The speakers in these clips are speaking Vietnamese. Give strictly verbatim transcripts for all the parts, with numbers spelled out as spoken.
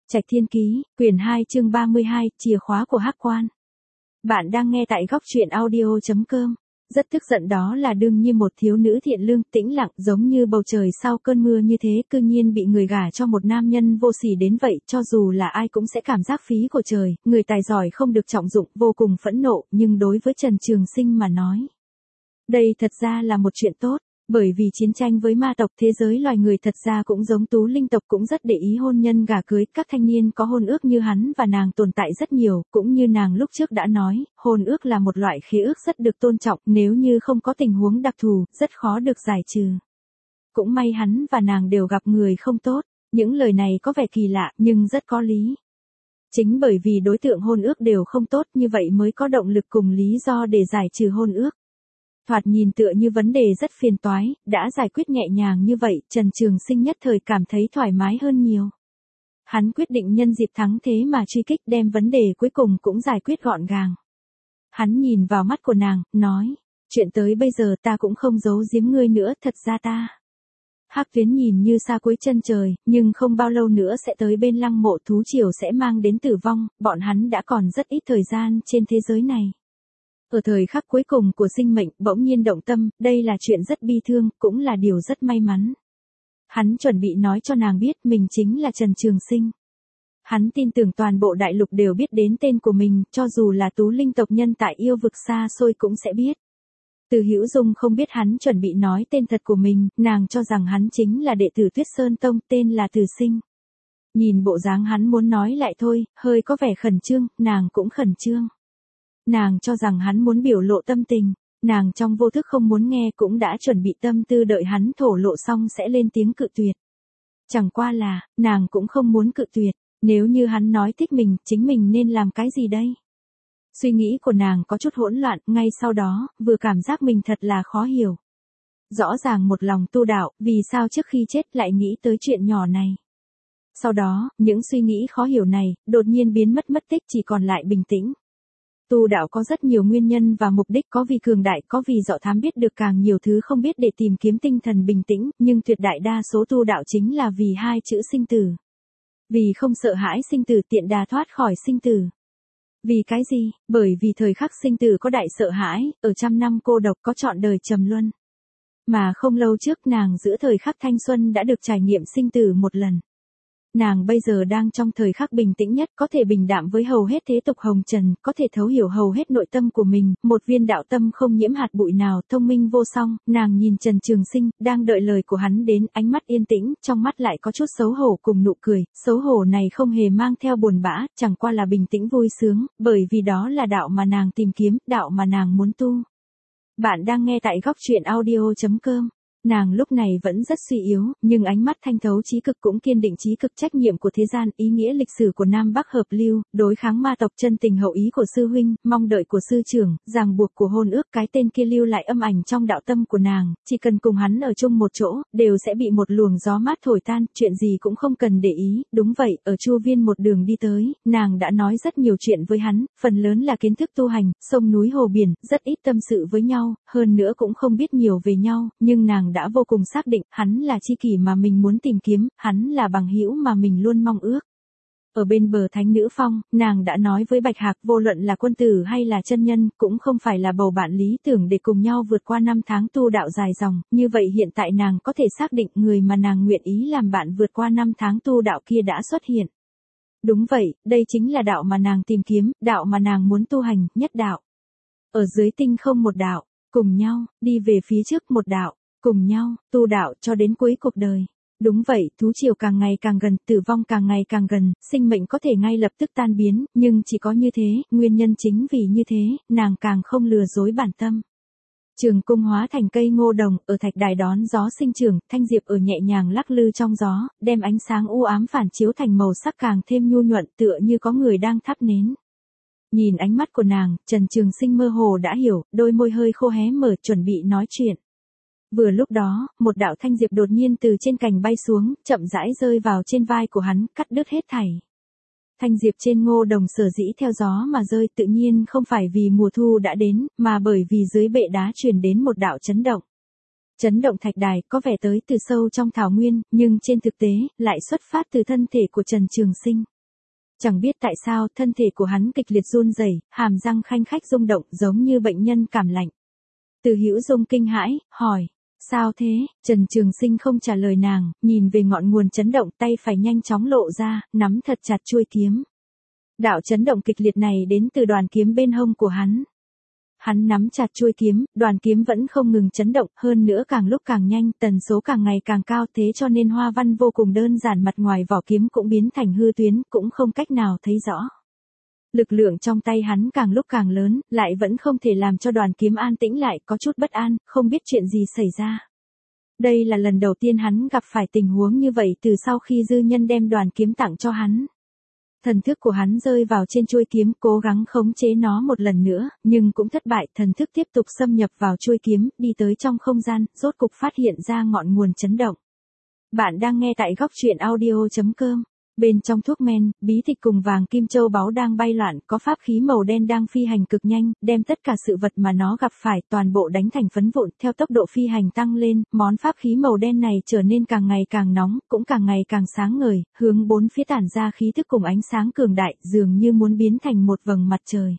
Trạch Thiên Ký, quyển hai chương ba mươi hai, chìa khóa của Hắc Quan. Bạn đang nghe tại góc truyện audio chấm com. Rất tức giận đó là đương như một thiếu nữ thiện lương, tĩnh lặng giống như bầu trời sau cơn mưa như thế, cư nhiên bị người gả cho một nam nhân vô sỉ đến vậy, cho dù là ai cũng sẽ cảm giác phí của trời, người tài giỏi không được trọng dụng, vô cùng phẫn nộ, nhưng đối với Trần Trường Sinh mà nói, đây thật ra là một chuyện tốt. Bởi vì chiến tranh với ma tộc, thế giới loài người thật ra cũng giống Tú Linh tộc, cũng rất để ý hôn nhân gả cưới, các thanh niên có hôn ước như hắn và nàng tồn tại rất nhiều, cũng như nàng lúc trước đã nói, hôn ước là một loại khế ước rất được tôn trọng, nếu như không có tình huống đặc thù, rất khó được giải trừ. Cũng may hắn và nàng đều gặp người không tốt, những lời này có vẻ kỳ lạ, nhưng rất có lý. Chính bởi vì đối tượng hôn ước đều không tốt như vậy mới có động lực cùng lý do để giải trừ hôn ước. Thoạt nhìn tựa như vấn đề rất phiền toái, đã giải quyết nhẹ nhàng như vậy, Trần Trường Sinh nhất thời cảm thấy thoải mái hơn nhiều. Hắn quyết định nhân dịp thắng thế mà truy kích, đem vấn đề cuối cùng cũng giải quyết gọn gàng. Hắn nhìn vào mắt của nàng, nói, chuyện tới bây giờ ta cũng không giấu giếm ngươi nữa, thật ra ta. Hắc Tuyến nhìn như xa cuối chân trời, nhưng không bao lâu nữa sẽ tới bên lăng mộ thú triều sẽ mang đến tử vong, bọn hắn đã còn rất ít thời gian trên thế giới này. Ở thời khắc cuối cùng của sinh mệnh, bỗng nhiên động tâm, đây là chuyện rất bi thương, cũng là điều rất may mắn. Hắn chuẩn bị nói cho nàng biết mình chính là Trần Trường Sinh. Hắn tin tưởng toàn bộ đại lục đều biết đến tên của mình, cho dù là Tú Linh tộc nhân tại yêu vực xa xôi cũng sẽ biết. Từ Hữu Dung không biết hắn chuẩn bị nói tên thật của mình, nàng cho rằng hắn chính là đệ tử Tuyết Sơn Tông, tên là Từ Sinh. Nhìn bộ dáng hắn muốn nói lại thôi, hơi có vẻ khẩn trương, nàng cũng khẩn trương. Nàng cho rằng hắn muốn biểu lộ tâm tình, nàng trong vô thức không muốn nghe cũng đã chuẩn bị tâm tư đợi hắn thổ lộ xong sẽ lên tiếng cự tuyệt. Chẳng qua là, nàng cũng không muốn cự tuyệt, nếu như hắn nói thích mình, chính mình nên làm cái gì đây? Suy nghĩ của nàng có chút hỗn loạn, ngay sau đó, vừa cảm giác mình thật là khó hiểu. Rõ ràng một lòng tu đạo, vì sao trước khi chết lại nghĩ tới chuyện nhỏ này? Sau đó, những suy nghĩ khó hiểu này, đột nhiên biến mất mất tích, chỉ còn lại bình tĩnh. Tu đạo có rất nhiều nguyên nhân và mục đích, có vì cường đại, có vì dọ thám biết được càng nhiều thứ không biết để tìm kiếm tinh thần bình tĩnh, nhưng tuyệt đại đa số tu đạo chính là vì hai chữ sinh tử. Vì không sợ hãi sinh tử, tiện đà thoát khỏi sinh tử. Vì cái gì? Bởi vì thời khắc sinh tử có đại sợ hãi, ở trăm năm cô độc có trọn đời trầm luân. Mà không lâu trước nàng giữa thời khắc thanh xuân đã được trải nghiệm sinh tử một lần. Nàng bây giờ đang trong thời khắc bình tĩnh nhất, có thể bình đạm với hầu hết thế tục hồng trần, có thể thấu hiểu hầu hết nội tâm của mình, một viên đạo tâm không nhiễm hạt bụi nào, thông minh vô song. Nàng nhìn Trần Trường Sinh, đang đợi lời của hắn đến, ánh mắt yên tĩnh, trong mắt lại có chút xấu hổ cùng nụ cười, xấu hổ này không hề mang theo buồn bã, chẳng qua là bình tĩnh vui sướng, bởi vì đó là đạo mà nàng tìm kiếm, đạo mà nàng muốn tu. Bạn đang nghe tại góc truyện audio chấm com. Nàng lúc này vẫn rất suy yếu, nhưng ánh mắt thanh thấu chí cực cũng kiên định chí cực, trách nhiệm của thế gian, ý nghĩa lịch sử của Nam Bắc hợp lưu, đối kháng ma tộc, chân tình hậu ý của sư huynh, mong đợi của sư trưởng, ràng buộc của hôn ước, cái tên kia lưu lại âm ảnh trong đạo tâm của nàng, chỉ cần cùng hắn ở chung một chỗ, đều sẽ bị một luồng gió mát thổi tan, chuyện gì cũng không cần để ý. Đúng vậy, ở Chu Viên một đường đi tới, nàng đã nói rất nhiều chuyện với hắn, phần lớn là kiến thức tu hành, sông núi hồ biển, rất ít tâm sự với nhau, hơn nữa cũng không biết nhiều về nhau, nhưng nàng đã vô cùng xác định, hắn là tri kỷ mà mình muốn tìm kiếm, hắn là bằng hữu mà mình luôn mong ước. Ở bên bờ Thánh Nữ Phong, nàng đã nói với Bạch Hạc, vô luận là quân tử hay là chân nhân, cũng không phải là bầu bạn lý tưởng để cùng nhau vượt qua năm tháng tu đạo dài dòng, như vậy hiện tại nàng có thể xác định người mà nàng nguyện ý làm bạn vượt qua năm tháng tu đạo kia đã xuất hiện. Đúng vậy, đây chính là đạo mà nàng tìm kiếm, đạo mà nàng muốn tu hành, nhất đạo. Ở dưới tinh không một đạo, cùng nhau, đi về phía trước một đạo. Cùng nhau, tu đạo cho đến cuối cuộc đời. Đúng vậy, thú triều càng ngày càng gần, tử vong càng ngày càng gần, sinh mệnh có thể ngay lập tức tan biến, nhưng chỉ có như thế, nguyên nhân chính vì như thế, nàng càng không lừa dối bản tâm. Trường cung hóa thành cây ngô đồng, ở thạch đài đón gió sinh trưởng, thanh diệp ở nhẹ nhàng lắc lư trong gió, đem ánh sáng u ám phản chiếu thành màu sắc càng thêm nhu nhuận, tựa như có người đang thắp nến. Nhìn ánh mắt của nàng, Trần Trường Sinh mơ hồ đã hiểu, đôi môi hơi khô hé mở, chuẩn bị nói chuyện. Vừa lúc đó, một đạo thanh diệp đột nhiên từ trên cành bay xuống, chậm rãi rơi vào trên vai của hắn, cắt đứt hết thảy. Thanh diệp trên ngô đồng sở dĩ theo gió mà rơi, tự nhiên không phải vì mùa thu đã đến, mà bởi vì dưới bệ đá truyền đến một đạo chấn động. Chấn động thạch đài có vẻ tới từ sâu trong thảo nguyên, nhưng trên thực tế, lại xuất phát từ thân thể của Trần Trường Sinh. Chẳng biết tại sao, thân thể của hắn kịch liệt run rẩy, hàm răng khanh khách rung động giống như bệnh nhân cảm lạnh. Từ Hữu Dung kinh hãi, hỏi, sao thế? Trần Trường Sinh không trả lời nàng, nhìn về ngọn nguồn chấn động, tay phải nhanh chóng lộ ra, nắm thật chặt chuôi kiếm. Đạo chấn động kịch liệt này đến từ đoàn kiếm bên hông của hắn. Hắn nắm chặt chuôi kiếm, đoàn kiếm vẫn không ngừng chấn động, hơn nữa càng lúc càng nhanh, tần số càng ngày càng cao, thế cho nên hoa văn vô cùng đơn giản, mặt ngoài vỏ kiếm cũng biến thành hư tuyến, cũng không cách nào thấy rõ. Lực lượng trong tay hắn càng lúc càng lớn, lại vẫn không thể làm cho đoàn kiếm an tĩnh lại, có chút bất an, không biết chuyện gì xảy ra. Đây là lần đầu tiên hắn gặp phải tình huống như vậy từ sau khi dư nhân đem đoàn kiếm tặng cho hắn. Thần thức của hắn rơi vào trên chuôi kiếm, cố gắng khống chế nó một lần nữa, nhưng cũng thất bại, thần thức tiếp tục xâm nhập vào chuôi kiếm, đi tới trong không gian, rốt cục phát hiện ra ngọn nguồn chấn động. Bạn đang nghe tại góc truyện audio chấm com. Bên trong thuốc men, bí tịch cùng vàng kim châu báu đang bay loạn, có pháp khí màu đen đang phi hành cực nhanh, đem tất cả sự vật mà nó gặp phải toàn bộ đánh thành phấn vụn, theo tốc độ phi hành tăng lên, món pháp khí màu đen này trở nên càng ngày càng nóng, cũng càng ngày càng sáng ngời, hướng bốn phía tản ra khí thức cùng ánh sáng cường đại, dường như muốn biến thành một vầng mặt trời.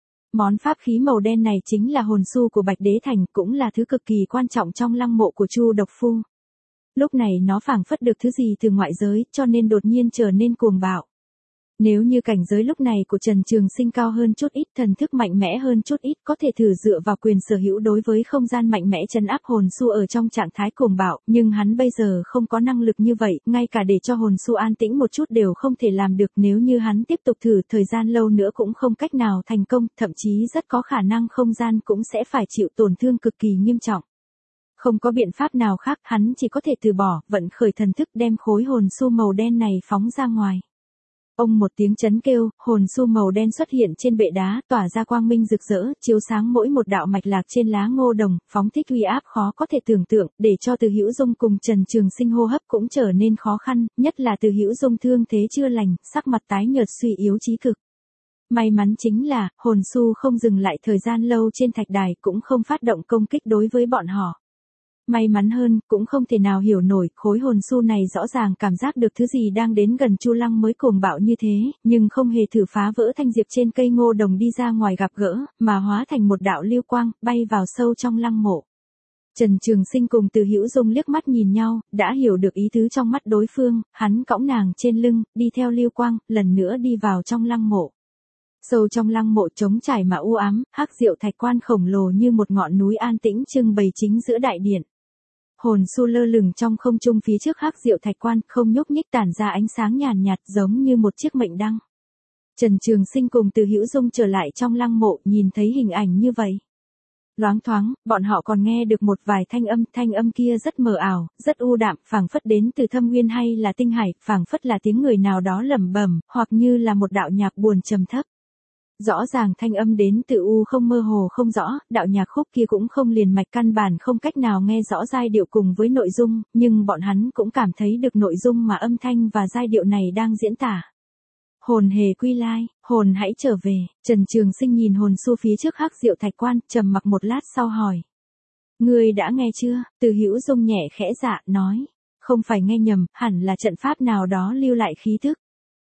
Món pháp khí màu đen này chính là hồn su của Bạch Đế Thành, cũng là thứ cực kỳ quan trọng trong lăng mộ của Chu Độc Phu. Lúc này nó phảng phất được thứ gì từ ngoại giới, cho nên đột nhiên trở nên cuồng bạo. Nếu như cảnh giới lúc này của Trần Trường Sinh cao hơn chút ít, thần thức mạnh mẽ hơn chút ít, có thể thử dựa vào quyền sở hữu đối với không gian mạnh mẽ trấn áp hồn su ở trong trạng thái cuồng bạo, nhưng hắn bây giờ không có năng lực như vậy, ngay cả để cho hồn su an tĩnh một chút đều không thể làm được, nếu như hắn tiếp tục thử thời gian lâu nữa cũng không cách nào thành công, thậm chí rất có khả năng không gian cũng sẽ phải chịu tổn thương cực kỳ nghiêm trọng. Không có biện pháp nào khác, hắn chỉ có thể từ bỏ, vận khởi thần thức đem khối hồn su màu đen này phóng ra ngoài. Ông một tiếng chấn kêu, hồn su màu đen xuất hiện trên bệ đá, tỏa ra quang minh rực rỡ, chiếu sáng mỗi một đạo mạch lạc trên lá ngô đồng, phóng thích uy áp khó có thể tưởng tượng, để cho Từ Hữu Dung cùng Trần Trường Sinh hô hấp cũng trở nên khó khăn, nhất là Từ Hữu Dung thương thế chưa lành, sắc mặt tái nhợt suy yếu chí cực. May mắn chính là, hồn su không dừng lại thời gian lâu trên thạch đài, cũng không phát động công kích đối với bọn họ. May mắn hơn, cũng không thể nào hiểu nổi, khối hồn su này rõ ràng cảm giác được thứ gì đang đến gần Chu Lăng mới cuồng bạo như thế, nhưng không hề thử phá vỡ thanh diệp trên cây ngô đồng đi ra ngoài gặp gỡ, mà hóa thành một đạo lưu quang, bay vào sâu trong lăng mộ. Trần Trường Sinh cùng Từ Hữu Dung liếc mắt nhìn nhau, đã hiểu được ý tứ trong mắt đối phương, hắn cõng nàng trên lưng, đi theo lưu quang, lần nữa đi vào trong lăng mộ. Sâu trong lăng mộ trống trải mà u ám, hắc diệu thạch quan khổng lồ như một ngọn núi an tĩnh trưng bày chính giữa đại điện. Hồn su lơ lửng trong không trung phía trước hắc diệu thạch quan, không nhúc nhích, tản ra ánh sáng nhàn nhạt giống như một chiếc mệnh đăng. Trần Trường Sinh cùng Từ Hữu Dung trở lại trong lăng mộ, nhìn thấy hình ảnh như vậy. Loáng thoáng, bọn họ còn nghe được một vài thanh âm, thanh âm kia rất mờ ảo, rất u đạm, phảng phất đến từ thâm nguyên hay là tinh hải, phảng phất là tiếng người nào đó lẩm bẩm, hoặc như là một đạo nhạc buồn trầm thấp. Rõ ràng thanh âm đến từ u không, mơ hồ không rõ, đạo nhạc khúc kia cũng không liền mạch, căn bản không cách nào nghe rõ giai điệu cùng với nội dung, nhưng bọn hắn cũng cảm thấy được nội dung mà âm thanh và giai điệu này đang diễn tả. Hồn hề quy lai, hồn hãy trở về. Trần Trường Sinh nhìn hồn su phía trước hắc diệu thạch quan, trầm mặc một lát sau hỏi. Ngươi đã nghe chưa? Từ Hữu Dung nhẹ khẽ dạ, nói. Không phải nghe nhầm, hẳn là trận pháp nào đó lưu lại khí thức.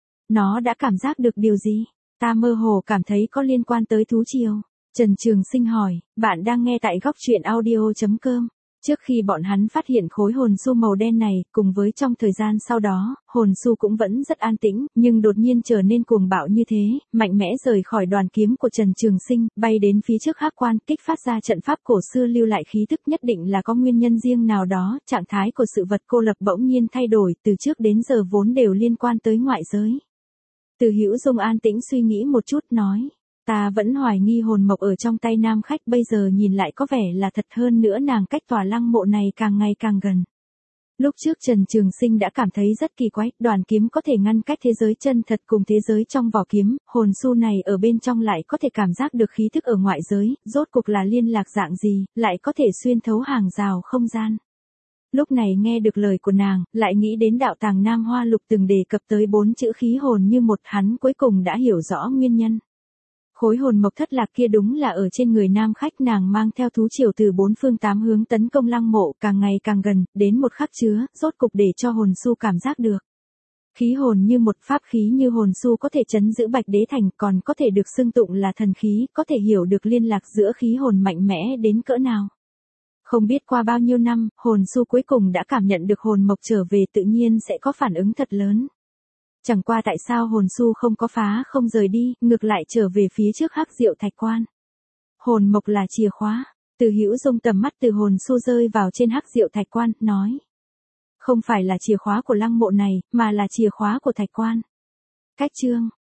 Nó đã cảm giác được điều gì? Ta mơ hồ cảm thấy có liên quan tới thú triều. Trần Trường Sinh hỏi, bạn đang nghe tại góc truyện audio chấm com. Trước khi bọn hắn phát hiện khối hồn su màu đen này, cùng với trong thời gian sau đó, hồn su cũng vẫn rất an tĩnh, nhưng đột nhiên trở nên cuồng bạo như thế, mạnh mẽ rời khỏi đoàn kiếm của Trần Trường Sinh, bay đến phía trước hắc quan, kích phát ra trận pháp cổ xưa lưu lại khí tức, nhất định là có nguyên nhân riêng nào đó, trạng thái của sự vật cô lập bỗng nhiên thay đổi, từ trước đến giờ vốn đều liên quan tới ngoại giới. Từ Hữu Dung an tĩnh suy nghĩ một chút, nói. Ta vẫn hoài nghi hồn mộc ở trong tay nam khách, bây giờ nhìn lại có vẻ là thật, hơn nữa nàng cách tòa lăng mộ này càng ngày càng gần. Lúc trước Trần Trường Sinh đã cảm thấy rất kỳ quái, đoàn kiếm có thể ngăn cách thế giới chân thật cùng thế giới trong vỏ kiếm, hồn su này ở bên trong lại có thể cảm giác được khí thức ở ngoại giới, rốt cuộc là liên lạc dạng gì, lại có thể xuyên thấu hàng rào không gian. Lúc này nghe được lời của nàng, lại nghĩ đến đạo tàng Nam Hoa Lục từng đề cập tới bốn chữ khí hồn như một, hắn cuối cùng đã hiểu rõ nguyên nhân. Khối hồn mộc thất lạc kia đúng là ở trên người nam khách, nàng mang theo thú triều từ bốn phương tám hướng tấn công lăng mộ, càng ngày càng gần, đến một khắc chứa, rốt cục để cho hồn su cảm giác được. Khí hồn như một pháp khí như hồn su có thể trấn giữ Bạch Đế Thành, còn có thể được xưng tụng là thần khí, có thể hiểu được liên lạc giữa khí hồn mạnh mẽ đến cỡ nào. Không biết qua bao nhiêu năm, hồn su cuối cùng đã cảm nhận được hồn mộc trở về tự nhiên sẽ có phản ứng thật lớn. Chẳng qua tại sao hồn su không có phá không rời đi, ngược lại trở về phía trước Hắc Diệu Thạch Quan. Hồn mộc là chìa khóa. Từ Hữu Dung tầm mắt từ hồn su rơi vào trên Hắc Diệu Thạch Quan, nói. Không phải là chìa khóa của lăng mộ này, mà là chìa khóa của thạch quan. Cách chương